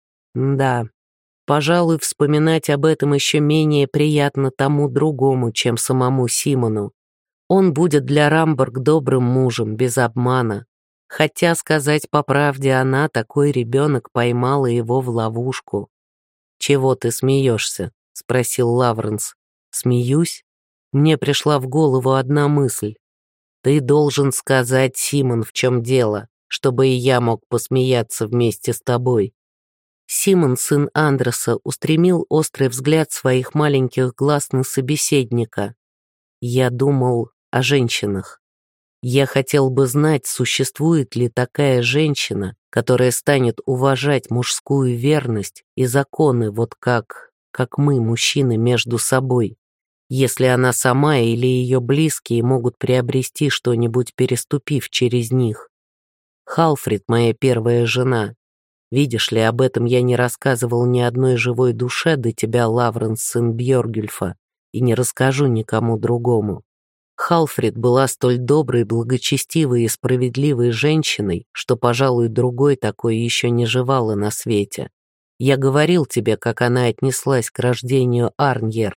Да. Пожалуй, вспоминать об этом еще менее приятно тому другому, чем самому Симону. Он будет для Рамборг добрым мужем, без обмана. Хотя, сказать по правде, она, такой ребенок, поймала его в ловушку. «Чего ты смеешься?» — спросил Лавренс. «Смеюсь? Мне пришла в голову одна мысль. Ты должен сказать, Симон, в чем дело, чтобы и я мог посмеяться вместе с тобой». Симон, сын Андреса, устремил острый взгляд своих маленьких глаз на собеседника. «Я думал о женщинах. Я хотел бы знать, существует ли такая женщина, которая станет уважать мужскую верность и законы, вот как, как мы, мужчины, между собой, если она сама или ее близкие могут приобрести что-нибудь, переступив через них. Халфрид, моя первая жена. Видишь ли, об этом я не рассказывал ни одной живой душе до тебя, Лавренс, сын Бьоргюльфа, и не расскажу никому другому. Халфрид была столь доброй, благочестивой и справедливой женщиной, что, пожалуй, другой такой еще не живала на свете. Я говорил тебе, как она отнеслась к рождению Арньерд.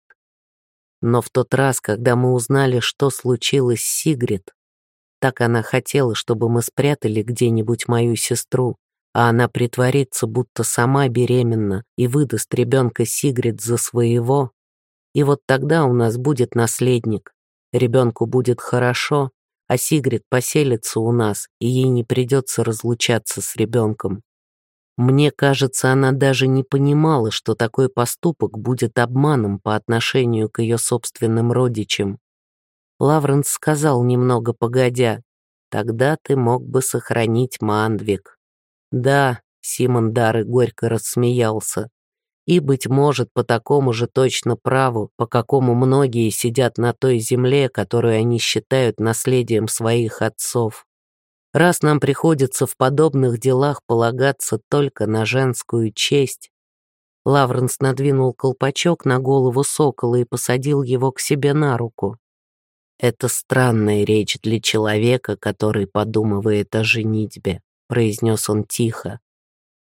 Но в тот раз, когда мы узнали, что случилось с Сигрид, так она хотела, чтобы мы спрятали где-нибудь мою сестру, а она притворится, будто сама беременна, и выдаст ребенка Сигрид за своего. И вот тогда у нас будет наследник. Ребенку будет хорошо, а Сигрид поселится у нас, и ей не придется разлучаться с ребенком. Мне кажется, она даже не понимала, что такой поступок будет обманом по отношению к ее собственным родичам. Лавренс сказал немного погодя: «Тогда ты мог бы сохранить Мандвик». «Да», — Симон Дары горько рассмеялся, «и, быть может, по такому же точно праву, по какому многие сидят на той земле, которую они считают наследием своих отцов. Раз нам приходится в подобных делах полагаться только на женскую честь». Лавренс надвинул колпачок на голову сокола и посадил его к себе на руку. «Это странная речь для человека, который подумывает о женитьбе», — произнес он тихо.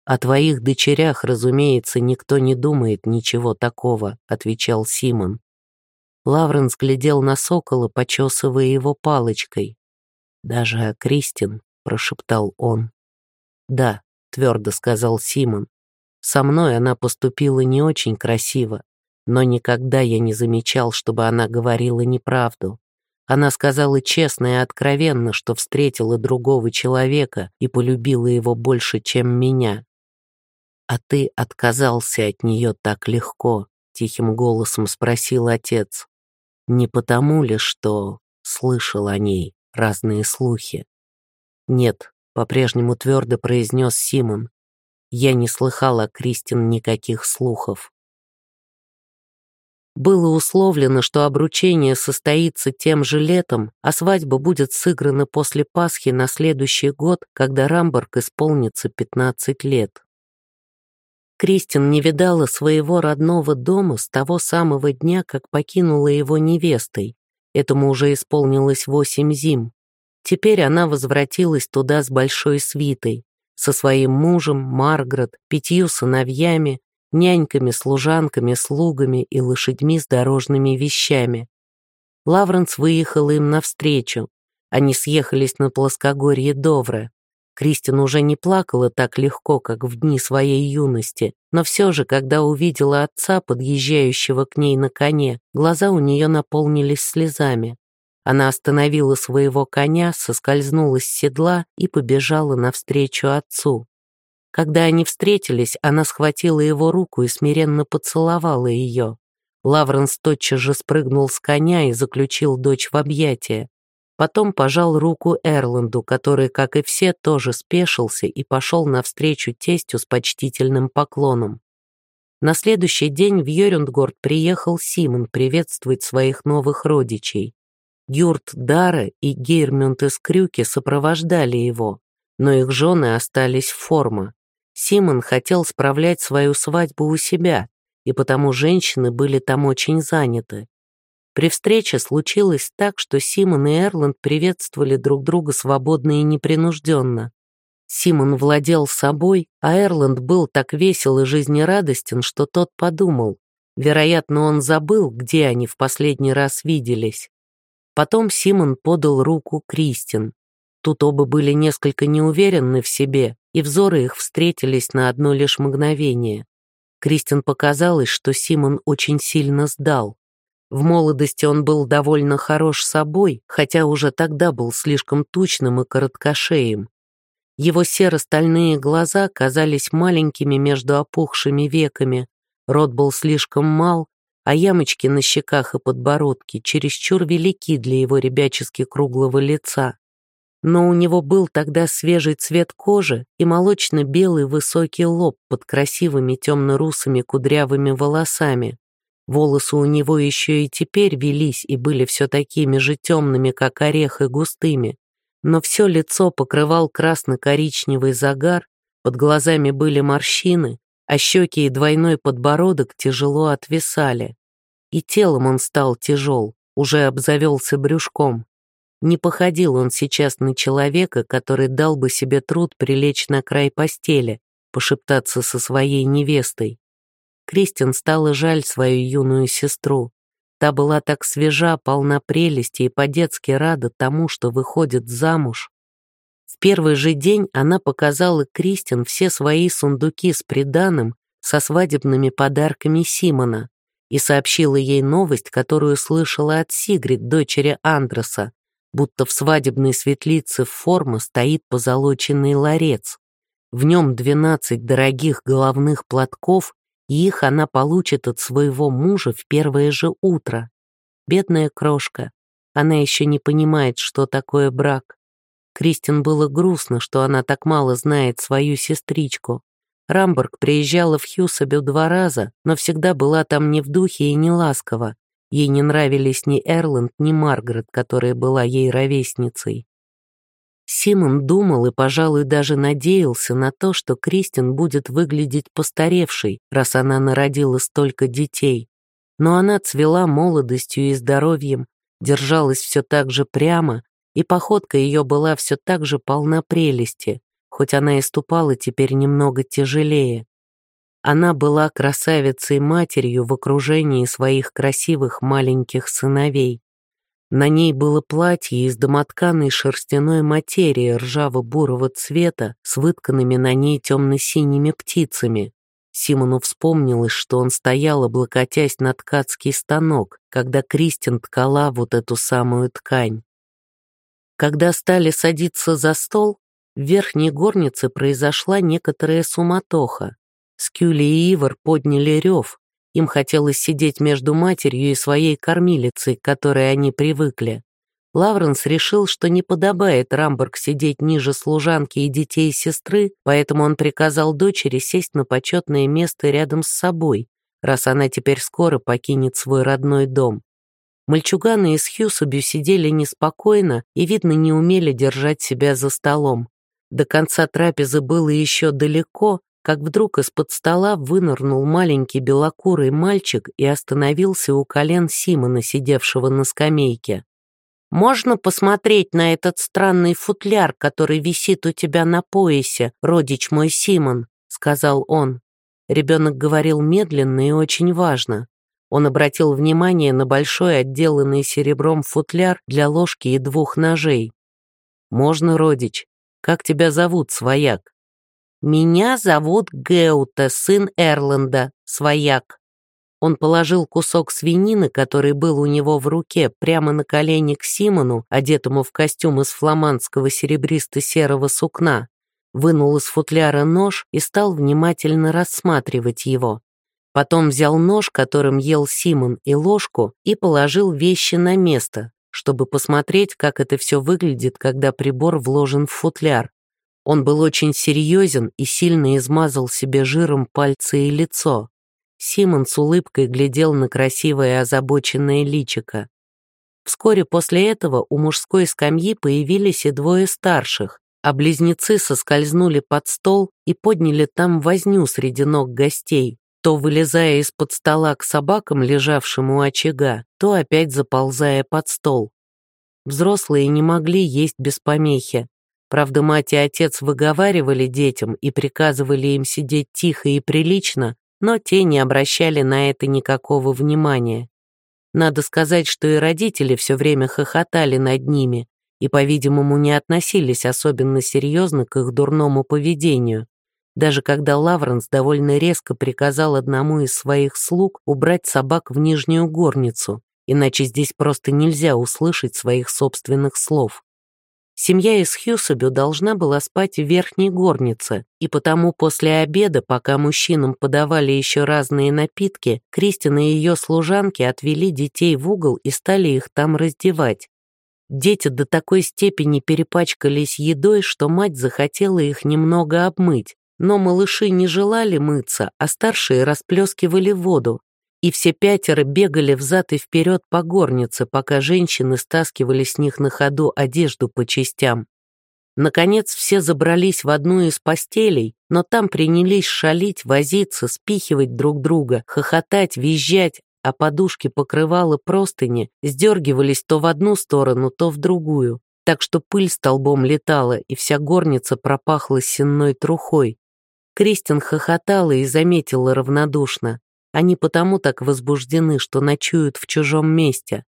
«О твоих дочерях, разумеется, никто не думает ничего такого», — отвечал Симон. Лавренс глядел на сокола, почесывая его палочкой. «Даже о Кристин», — прошептал он. «Да», — твердо сказал Симон. «Со мной она поступила не очень красиво, но никогда я не замечал, чтобы она говорила неправду. Она сказала честно и откровенно, что встретила другого человека и полюбила его больше, чем меня. «А ты отказался от нее так легко?» — тихим голосом спросил отец. «Не потому ли, что слышал о ней разные слухи?» «Нет», — по-прежнему твердо произнес Симон. «Я не слыхал о Кристин никаких слухов». Было условлено, что обручение состоится тем же летом, а свадьба будет сыграна после Пасхи на следующий год, когда Рамборг исполнится пятнадцать лет. Кристин не видала своего родного дома с того самого дня, как покинула его невестой. Этому уже исполнилось восемь зим. Теперь она возвратилась туда с большой свитой, со своим мужем, Маргарет, пятью сыновьями, няньками, служанками, слугами и лошадьми с дорожными вещами. Лавренс выехал им навстречу. Они съехались на плоскогорье Довре. Кристин уже не плакала так легко, как в дни своей юности, но все же, когда увидела отца, подъезжающего к ней на коне, глаза у нее наполнились слезами. Она остановила своего коня, соскользнула с седла и побежала навстречу отцу. Когда они встретились, она схватила его руку и смиренно поцеловала ее. Лавренс тотчас же спрыгнул с коня и заключил дочь в объятия. Потом пожал руку Эрланду, который, как и все, тоже спешился и пошел навстречу тестю с почтительным поклоном. На следующий день в Йорюндгорд приехал Симон приветствовать своих новых родичей. Гюрт Дара и Гейрмюнд из Крюки сопровождали его, но их жены остались в Форма. Симон хотел справлять свою свадьбу у себя, и потому женщины были там очень заняты. При встрече случилось так, что Симон и Эрланд приветствовали друг друга свободно и непринужденно. Симон владел собой, а Эрланд был так весел и жизнерадостен, что тот подумал. Вероятно, он забыл, где они в последний раз виделись. Потом Симон подал руку Кристин. Тут оба были несколько неуверенны в себе, и взоры их встретились на одно лишь мгновение. Кристин показалось, что Симон очень сильно сдал. В молодости он был довольно хорош собой, хотя уже тогда был слишком тучным и короткошеем. Его серо-стальные глаза казались маленькими между опухшими веками, рот был слишком мал, а ямочки на щеках и подбородке чересчур велики для его ребячески круглого лица. Но у него был тогда свежий цвет кожи и молочно-белый высокий лоб под красивыми темно-русыми кудрявыми волосами. Волосы у него еще и теперь велись и были все такими же темными, как орех, и густыми. Но все лицо покрывал красно-коричневый загар, под глазами были морщины, а щеки и двойной подбородок тяжело отвисали. И телом он стал тяжел, уже обзавелся брюшком. Не походил он сейчас на человека, который дал бы себе труд прилечь на край постели, пошептаться со своей невестой. Кристин стало жаль свою юную сестру. Та была так свежа, полна прелести и по-детски рада тому, что выходит замуж. В первый же день она показала Кристин все свои сундуки с приданым, со свадебными подарками Симона, и сообщила ей новость, которую слышала от Сигрид, дочери Андреса, будто в свадебной светлице Форма стоит позолоченный ларец. В нем двенадцать дорогих головных платков, и их она получит от своего мужа в первое же утро. Бедная крошка, она еще не понимает, что такое брак. Кристин было грустно, что она так мало знает свою сестричку. Рамборг приезжала в Хьюсабю два раза, но всегда была там не в духе и не ласкова. Ей не нравились ни Эрланд, ни Маргарет, которая была ей ровесницей. Симон думал и, пожалуй, даже надеялся на то, что Кристин будет выглядеть постаревшей, раз она народила столько детей. Но она цвела молодостью и здоровьем, держалась все так же прямо, и походка ее была все так же полна прелести, хоть она и ступала теперь немного тяжелее. Она была красавицей-матерью в окружении своих красивых маленьких сыновей. На ней было платье из домотканой шерстяной материи ржаво-бурого цвета с вытканными на ней темно-синими птицами. Симону вспомнилось, что он стоял, облокотясь на ткацкий станок, когда Кристин ткала вот эту самую ткань. Когда стали садиться за стол, в верхней горнице произошла некоторая суматоха. Скюли и Ивар подняли рев. Им хотелось сидеть между матерью и своей кормилицей, к которой они привыкли. Лавренс решил, что не подобает Рамберг сидеть ниже служанки и детей сестры, поэтому он приказал дочери сесть на почетное место рядом с собой, раз она теперь скоро покинет свой родной дом. Мальчуганы из Хьюсабю сидели неспокойно и, видно, не умели держать себя за столом. До конца трапезы было еще далеко, как вдруг из-под стола вынырнул маленький белокурый мальчик и остановился у колен Симона, сидевшего на скамейке. «Можно посмотреть на этот странный футляр, который висит у тебя на поясе, родич мой Симон?» — сказал он. Ребенок говорил медленно и очень важно. Он обратил внимание на большой отделанный серебром футляр для ложки и двух ножей. «Можно, родич? Как тебя зовут, свояк?» «Меня зовут Геута, сын Эрланда, свояк». Он положил кусок свинины, который был у него в руке, прямо на колени к Симону, одетому в костюм из фламандского серебристо-серого сукна, вынул из футляра нож и стал внимательно рассматривать его. Потом взял нож, которым ел Симон, и ложку, и положил вещи на место, чтобы посмотреть, как это все выглядит, когда прибор вложен в футляр. Он был очень серьезен и сильно измазал себе жиром пальцы и лицо. Симон с улыбкой глядел на красивое озабоченное личико. Вскоре после этого у мужской скамьи появились и двое старших, а близнецы соскользнули под стол и подняли там возню среди ног гостей, то вылезая из-под стола к собакам, лежавшим у очага, то опять заползая под стол. Взрослые не могли есть без помехи. Правда, мать и отец выговаривали детям и приказывали им сидеть тихо и прилично, но те не обращали на это никакого внимания. Надо сказать, что и родители все время хохотали над ними и, по-видимому, не относились особенно серьезно к их дурному поведению, даже когда Лавренс довольно резко приказал одному из своих слуг убрать собак в нижнюю горницу, иначе здесь просто нельзя услышать своих собственных слов. Семья из Хьюсабю должна была спать в верхней горнице, и потому после обеда, пока мужчинам подавали еще разные напитки, Кристин и ее служанки отвели детей в угол и стали их там раздевать. Дети до такой степени перепачкались едой, что мать захотела их немного обмыть, но малыши не желали мыться, а старшие расплескивали воду, и все пятеро бегали взад и вперед по горнице, пока женщины стаскивали с них на ходу одежду по частям. Наконец все забрались в одну из постелей, но там принялись шалить, возиться, спихивать друг друга, хохотать, визжать, а подушки, покрывала, простыни сдергивались то в одну сторону, то в другую, так что пыль столбом летала, и вся горница пропахла сенной трухой. Кристин хохотала и заметила равнодушно: они потому так возбуждены, что ночуют в чужом месте.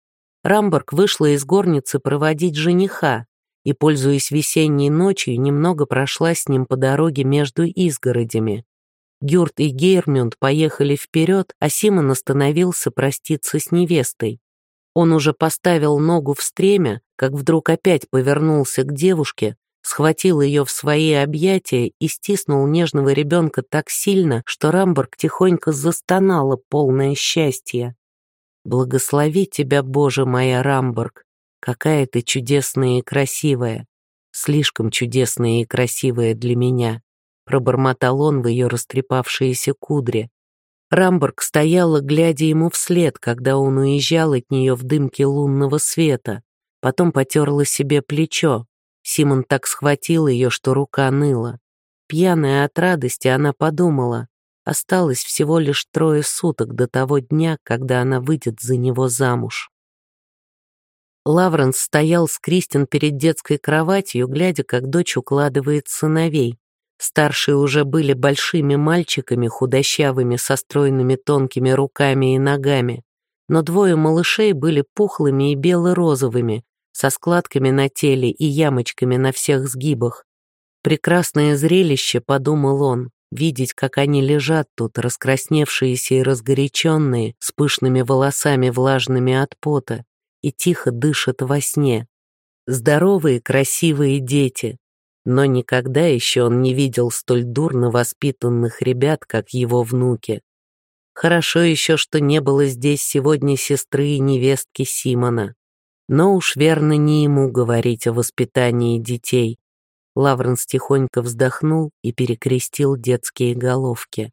Рамберг вышла из горницы проводить жениха и, пользуясь весенней ночью, немного прошла с ним по дороге между изгородями. Гюрт и Гейрмюнд поехали вперед, а Симон остановился проститься с невестой. Он уже поставил ногу в стремя, как вдруг опять повернулся к девушке, схватил ее в свои объятия и стиснул нежного ребенка так сильно, что Рамберг тихонько застонала, полное счастья. «Благослови тебя, Боже, моя Рамберг! Какая ты чудесная и красивая! Слишком чудесная и красивая для меня!» пробормотал он в ее растрепавшиеся кудри. Рамберг стояла, глядя ему вслед, когда он уезжал от нее в дымке лунного света. Потом потерла себе плечо. Симон так схватил ее, что рука ныла. Пьяная от радости, она подумала: осталось всего лишь трое суток до того дня, когда она выйдет за него замуж. Лавренс стоял с Кристин перед детской кроватью, глядя, как дочь укладывает сыновей. Старшие уже были большими мальчиками, худощавыми, со стройными тонкими руками и ногами, но двое малышей были пухлыми и бело-розовыми, со складками на теле и ямочками на всех сгибах. Прекрасное зрелище, подумал он, видеть, как они лежат тут, раскрасневшиеся и разгоряченные, с пышными волосами, влажными от пота, и тихо дышат во сне. Здоровые, красивые дети. Но никогда еще он не видел столь дурно воспитанных ребят, как его внуки. Хорошо еще, что не было здесь сегодня сестры и невестки Симона. Но уж верно не ему говорить о воспитании детей. Лавренс тихонько вздохнул и перекрестил детские головки.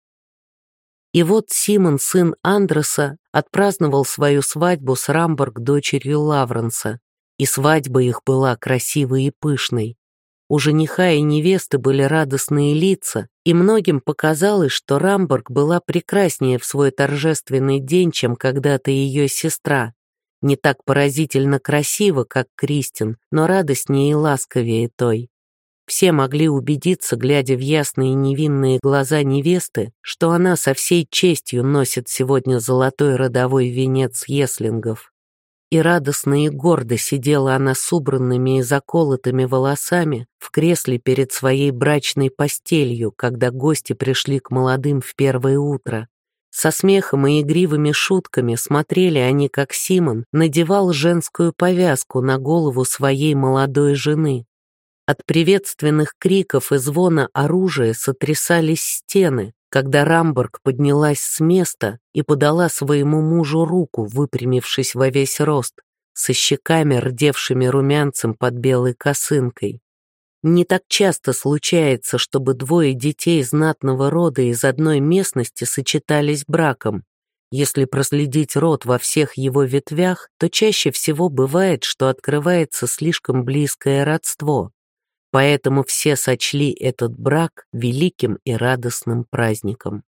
И вот Симон, сын Андреса, отпраздновал свою свадьбу с Рамборг, дочерью Лавренса, и свадьба их была красивой и пышной. У жениха и невесты были радостные лица, и многим показалось, что Рамборг была прекраснее в свой торжественный день, чем когда-то ее сестра. Не так поразительно красиво, как Кристин, но радостнее и ласковее той. Все могли убедиться, глядя в ясные невинные глаза невесты, что она со всей честью носит сегодня золотой родовой венец Еслингов. И радостно и гордо сидела она с убранными и заколотыми волосами в кресле перед своей брачной постелью, когда гости пришли к молодым в первое утро. Со смехом и игривыми шутками смотрели они, как Симон надевал женскую повязку на голову своей молодой жены. От приветственных криков и звона оружия сотрясались стены, когда Рамборг поднялась с места и подала своему мужу руку, выпрямившись во весь рост, со щеками, рдевшими румянцем под белой косынкой. Не так часто случается, чтобы двое детей знатного рода из одной местности сочетались браком. Если проследить род во всех его ветвях, то чаще всего бывает, что открывается слишком близкое родство. Поэтому все сочли этот брак великим и радостным праздником.